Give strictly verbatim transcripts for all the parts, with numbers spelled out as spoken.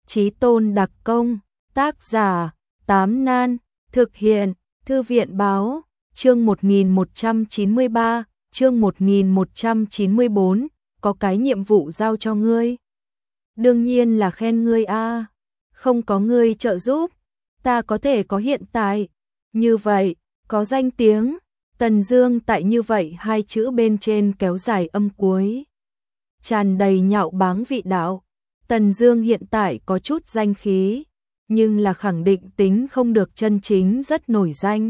Chí tôn đặc công, tác giả, Tám Nan, thực hiện, Thư viện báo, chương một nghìn một trăm chín mươi ba, chương một nghìn một trăm chín mươi bốn, có cái nhiệm vụ giao cho ngươi. Đương nhiên là khen ngươi a, không có ngươi trợ giúp, ta có thể có hiện tại. Như vậy, có danh tiếng, Tần Dương tại như vậy hai chữ bên trên kéo dài âm cuối. Tràn đầy nhạo báng vị đạo. Tần Dương hiện tại có chút danh khí, nhưng là khẳng định tính không được chân chính rất nổi danh.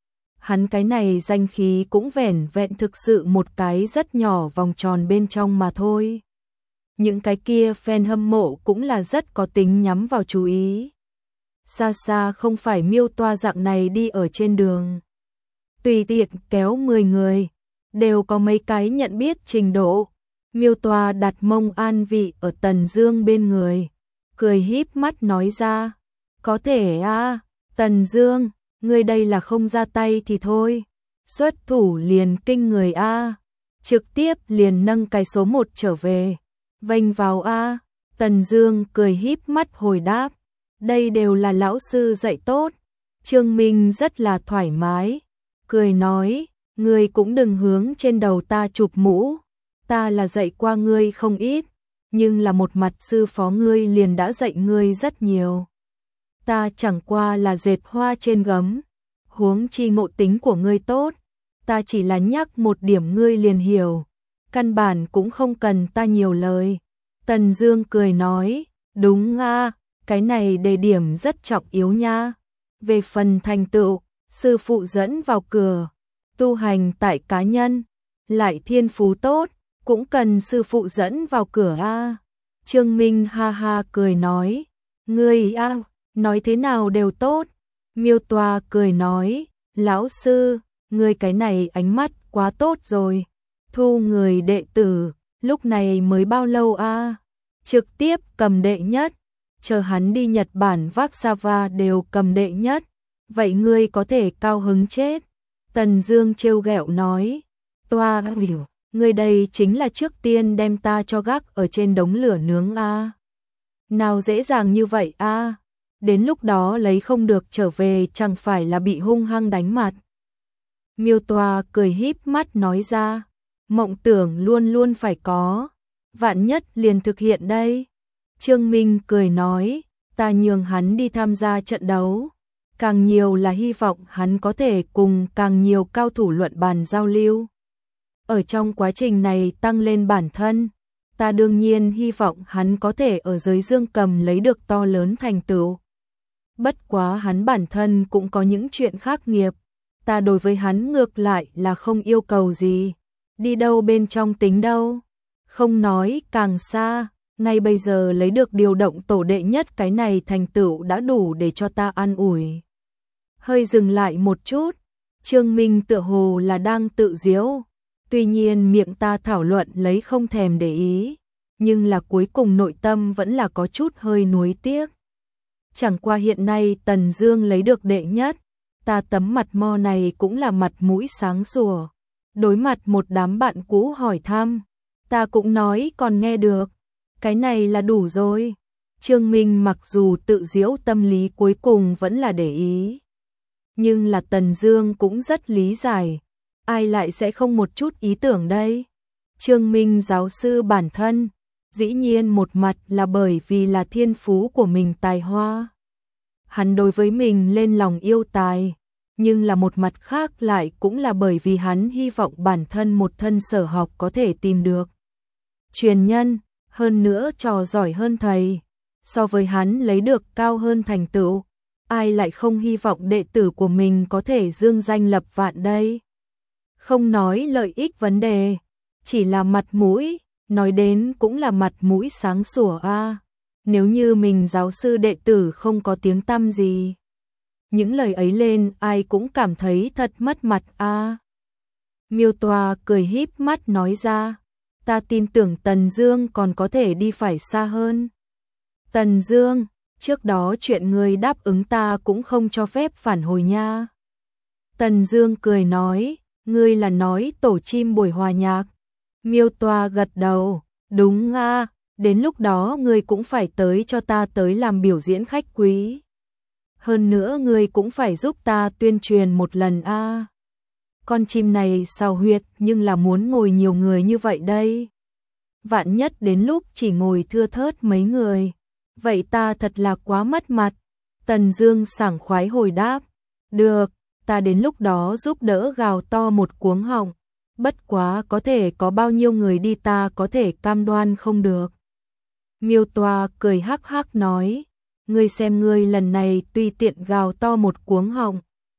Hắn cái này danh khí cũng vẻn vẹn thực sự một cái rất nhỏ vòng tròn bên trong mà thôi. Những cái kia fan hâm mộ cũng là rất có tính nhắm vào chú ý. Xa xa không phải Miêu Toa dạng này đi ở trên đường, tùy tiện kéo mười người, đều có mấy cái nhận biết trình độ. Miêu Toa đặt mông an vị ở Tần Dương bên người, cười híp mắt nói ra, có thể a, Tần Dương, ngươi đây là không ra tay thì thôi, xuất thủ liền kinh người a, trực tiếp liền nâng cái số một trở về, vênh vào a. Tần Dương cười híp mắt hồi đáp, đây đều là lão sư dạy tốt. Trương Minh rất là thoải mái, cười nói, ngươi cũng đừng hướng trên đầu ta chụp mũ, ta là dạy qua ngươi không ít, nhưng là một mặt sư phó ngươi liền đã dạy ngươi rất nhiều. Ta chẳng qua là dệt hoa trên gấm, huống chi ngộ tính của ngươi tốt, ta chỉ là nhắc một điểm ngươi liền hiểu, căn bản cũng không cần ta nhiều lời. Tần Dương cười nói, đúng a, cái này đề điểm rất trọng yếu nha. Về phần thành tựu, sư phụ dẫn vào cửa, tu hành tại cá nhân, lại thiên phú tốt, cũng cần sư phụ dẫn vào cửa a. Trương Minh ha ha cười nói, ngươi a, nói thế nào đều tốt. Miêu Toa cười nói, lão sư, ngươi cái này ánh mắt quá tốt rồi, thu người đệ tử, lúc này mới bao lâu a, trực tiếp cầm đệ nhất, chờ hắn đi Nhật Bản Warsaw đều cầm đệ nhất, vậy ngươi có thể cao hứng chết. Tần Dương trêu ghẹo nói, Toa hiểu, ngươi đây chính là trước tiên đem ta cho gác ở trên đống lửa nướng a. Nào dễ dàng như vậy a, đến lúc đó lấy không được trở về chẳng phải là bị hung hăng đánh mặt. Miêu Toa cười híp mắt nói ra, mộng tưởng luôn luôn phải có, vạn nhất liền thực hiện đây. Trương Minh cười nói, ta nhường hắn đi tham gia trận đấu, càng nhiều là hy vọng hắn có thể cùng càng nhiều cao thủ luận bàn giao lưu. Ở trong quá trình này tăng lên bản thân, ta đương nhiên hy vọng hắn có thể ở giới dương cầm lấy được to lớn thành tựu. Bất quá hắn bản thân cũng có những chuyện khác nghiệp, ta đối với hắn ngược lại là không yêu cầu gì, đi đâu bên trong tính đâu. Không nói càng xa, ngay bây giờ lấy được điều động tổ đệ nhất cái này thành tựu đã đủ để cho ta an ủi. Hơi dừng lại một chút, Trương Minh tựa hồ là đang tự giễu, tuy nhiên miệng ta thảo luận lấy không thèm để ý, nhưng là cuối cùng nội tâm vẫn là có chút hơi nuối tiếc. Chẳng qua hiện nay Tần Dương lấy được đệ nhất, ta tấm mặt mo này cũng là mặt mũi sáng sủa. Đối mặt một đám bạn cũ hỏi thăm, ta cũng nói còn nghe được, cái này là đủ rồi. Trương Minh mặc dù tự giễu tâm lý cuối cùng vẫn là để ý, nhưng là Tần Dương cũng rất lý giải, ai lại sẽ không một chút ý tưởng đây. Trương Minh giáo sư bản thân, dĩ nhiên một mặt là bởi vì là thiên phú của mình tài hoa, hắn đối với mình lên lòng yêu tài, nhưng là một mặt khác lại cũng là bởi vì hắn hy vọng bản thân một thân sở học có thể tìm được truyền nhân, hơn nữa trò giỏi hơn thầy, so với hắn lấy được cao hơn thành tựu, ai lại không hy vọng đệ tử của mình có thể dương danh lập vạn đây. Không nói lợi ích vấn đề, chỉ là mặt mũi, nói đến cũng là mặt mũi sáng sủa a. Nếu như mình giáo sư đệ tử không có tiếng tăm gì, những lời ấy lên ai cũng cảm thấy thật mất mặt a. Miêu Toa cười híp mắt nói ra, ta tin tưởng Tần Dương còn có thể đi phải xa hơn. Tần Dương, trước đó chuyện ngươi đáp ứng ta cũng không cho phép phản hồi nha. Tần Dương cười nói, ngươi là nói tổ chim buổi hòa nhạc. Miêu Toa gật đầu, đúng a, đến lúc đó ngươi cũng phải tới cho ta tới làm biểu diễn khách quý. Hơn nữa ngươi cũng phải giúp ta tuyên truyền một lần a. À. Con chim này sao huyệt nhưng là muốn ngồi nhiều người như vậy đây. Vạn nhất đến lúc chỉ ngồi thưa thớt mấy người, vậy ta thật là quá mất mặt. Tần Dương sảng khoái hồi đáp, được, ta đến lúc đó giúp đỡ gào to một cuống họng, bất quá có thể có bao nhiêu người đi ta có thể cam đoan không được. Miêu Toa cười hắc hắc nói, ngươi xem ngươi lần này tùy tiện gào to một cuống họng,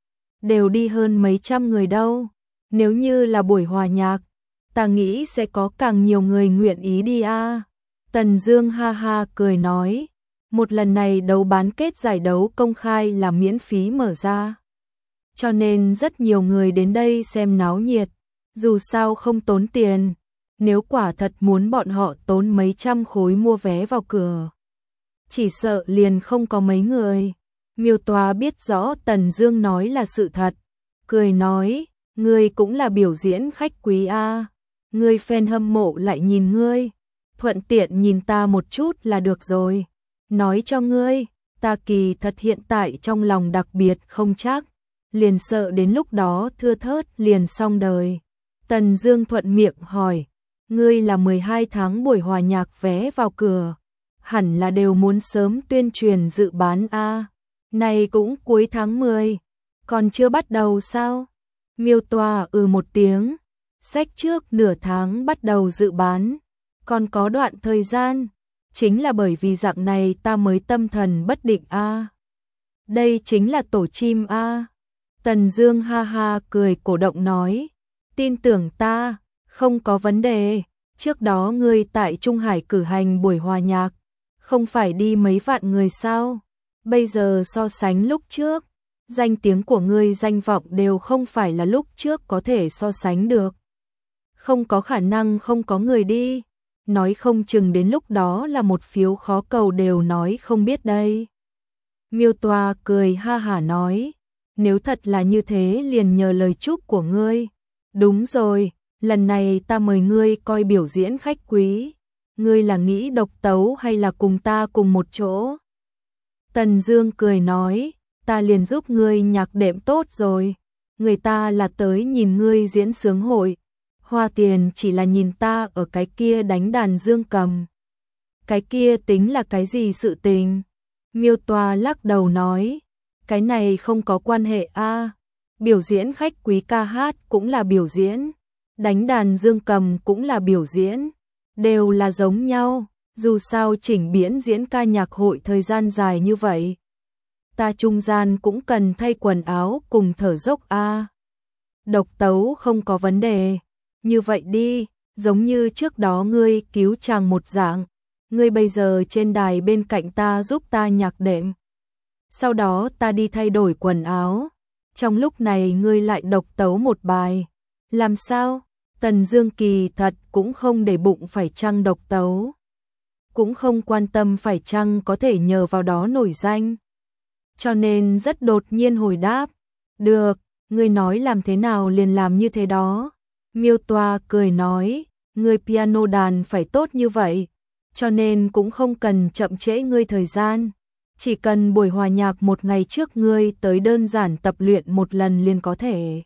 đều đi hơn mấy trăm người đâu, nếu như là buổi hòa nhạc, ta nghĩ sẽ có càng nhiều người nguyện ý đi a. À. Tần Dương ha ha cười nói, một lần này đấu bán kết giải đấu công khai là miễn phí mở ra, cho nên rất nhiều người đến đây xem náo nhiệt, dù sao không tốn tiền, nếu quả thật muốn bọn họ tốn mấy trăm khối mua vé vào cửa, chỉ sợ liền không có mấy người. Miêu Toa biết rõ Tần Dương nói là sự thật, cười nói, ngươi cũng là biểu diễn khách quý a, à. Ngươi fan hâm mộ lại nhìn ngươi, thuận tiện nhìn ta một chút là được rồi. Nói cho ngươi, ta kỳ thật hiện tại trong lòng đặc biệt không chắc, liền sợ đến lúc đó thưa thớt liền xong đời. Tần Dương thuận miệng hỏi, ngươi là mười hai tháng buổi hòa nhạc vé vào cửa, hẳn là đều muốn sớm tuyên truyền dự bán a. À. Này cũng cuối tháng mười, còn chưa bắt đầu sao? Miêu Toa ừ một tiếng, sách trước nửa tháng bắt đầu dự bán, còn có đoạn thời gian, chính là bởi vì dạng này ta mới tâm thần bất định a. À. Đây chính là tổ chim a. À. Tần Dương ha ha cười cổ động nói, tin tưởng ta, không có vấn đề, trước đó ngươi tại Trung Hải cử hành buổi hòa nhạc, không phải đi mấy vạn người sao? Bây giờ so sánh lúc trước, danh tiếng của ngươi danh vọng đều không phải là lúc trước có thể so sánh được. Không có khả năng không có người đi, nói không chừng đến lúc đó là một phiếu khó cầu đều nói không biết đây. Miêu Toa cười ha hả nói, nếu thật là như thế liền nhờ lời chúc của ngươi. Đúng rồi, lần này ta mời ngươi coi biểu diễn khách quý, ngươi là nghĩ độc tấu hay là cùng ta cùng một chỗ? Tần Dương cười nói, ta liền giúp ngươi nhạc đệm tốt rồi, người ta là tới nhìn ngươi diễn sướng hội, hoa tiền chỉ là nhìn ta ở cái kia đánh đàn dương cầm. Cái kia tính là cái gì sự tình? Miêu Toa lắc đầu nói, cái này không có quan hệ a, à. Biểu diễn khách quý ca hát cũng là biểu diễn, đánh đàn dương cầm cũng là biểu diễn, đều là giống nhau, dù sao chỉnh biên diễn ca nhạc hội thời gian dài như vậy. Ta trung gian cũng cần thay quần áo cùng thở dốc a. À. Độc tấu không có vấn đề, như vậy đi, giống như trước đó ngươi cứu chàng một dạng, ngươi bây giờ trên đài bên cạnh ta giúp ta nhạc đệm. Sau đó ta đi thay đổi quần áo, trong lúc này ngươi lại độc tấu một bài. Làm sao? Tần Dương kỳ thật cũng không để bụng phải chăng độc tấu, cũng không quan tâm phải chăng có thể nhờ vào đó nổi danh, cho nên rất đột nhiên hồi đáp, được, ngươi nói làm thế nào liền làm như thế đó. Miêu Toa cười nói, ngươi piano đàn phải tốt như vậy, cho nên cũng không cần chậm trễ ngươi thời gian, chỉ cần buổi hòa nhạc một ngày trước ngươi tới đơn giản tập luyện một lần liền có thể.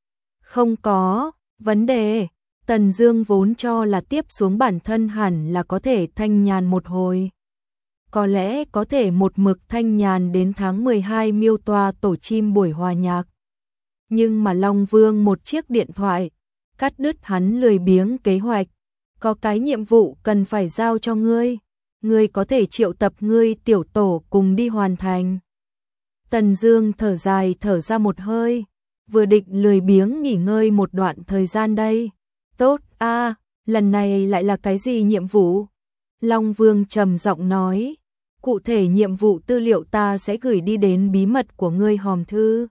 Không có vấn đề. Tần Dương vốn cho là tiếp xuống bản thân hẳn là có thể thanh nhàn một hồi, có lẽ có thể một mực thanh nhàn đến tháng mười hai Miêu Toa tổ chim buổi hòa nhạc. Nhưng mà Long Vương một chiếc điện thoại cắt đứt hắn lười biếng kế hoạch, có cái nhiệm vụ cần phải giao cho ngươi, ngươi có thể triệu tập ngươi tiểu tổ cùng đi hoàn thành. Tần Dương thở dài thở ra một hơi, vừa định lười biếng nghỉ ngơi một đoạn thời gian đây. Tốt a, à, lần này lại là cái gì nhiệm vụ? Long Vương trầm giọng nói, cụ thể nhiệm vụ tư liệu ta sẽ gửi đi đến bí mật của ngươi hòm thư.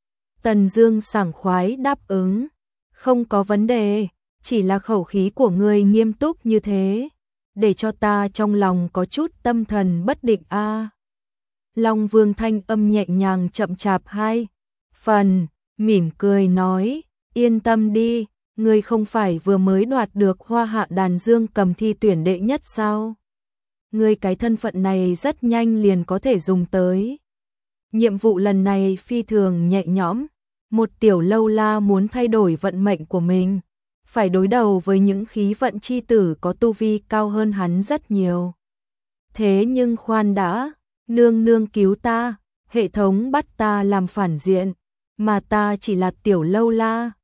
Tần Dương sảng khoái đáp ứng, không có vấn đề, chỉ là khẩu khí của ngươi nghiêm túc như thế, để cho ta trong lòng có chút tâm thần bất định a. À. Long Vương thanh âm nhẹ nhàng chậm chạp hai phần, mỉm cười nói, yên tâm đi, ngươi không phải vừa mới đoạt được Hoa Hạ đàn dương cầm thi tuyển đệ nhất sao? ngươi cái thân phận này rất nhanh liền có thể dùng tới. Nhiệm vụ lần này phi thường nhẹ nhõm, một tiểu lâu la muốn thay đổi vận mệnh của mình, phải đối đầu với những khí vận chi tử có tu vi cao hơn hắn rất nhiều. Thế nhưng khoan đã, nương nương cứu ta, hệ thống bắt ta làm phản diện, mà ta chỉ là tiểu lâu la,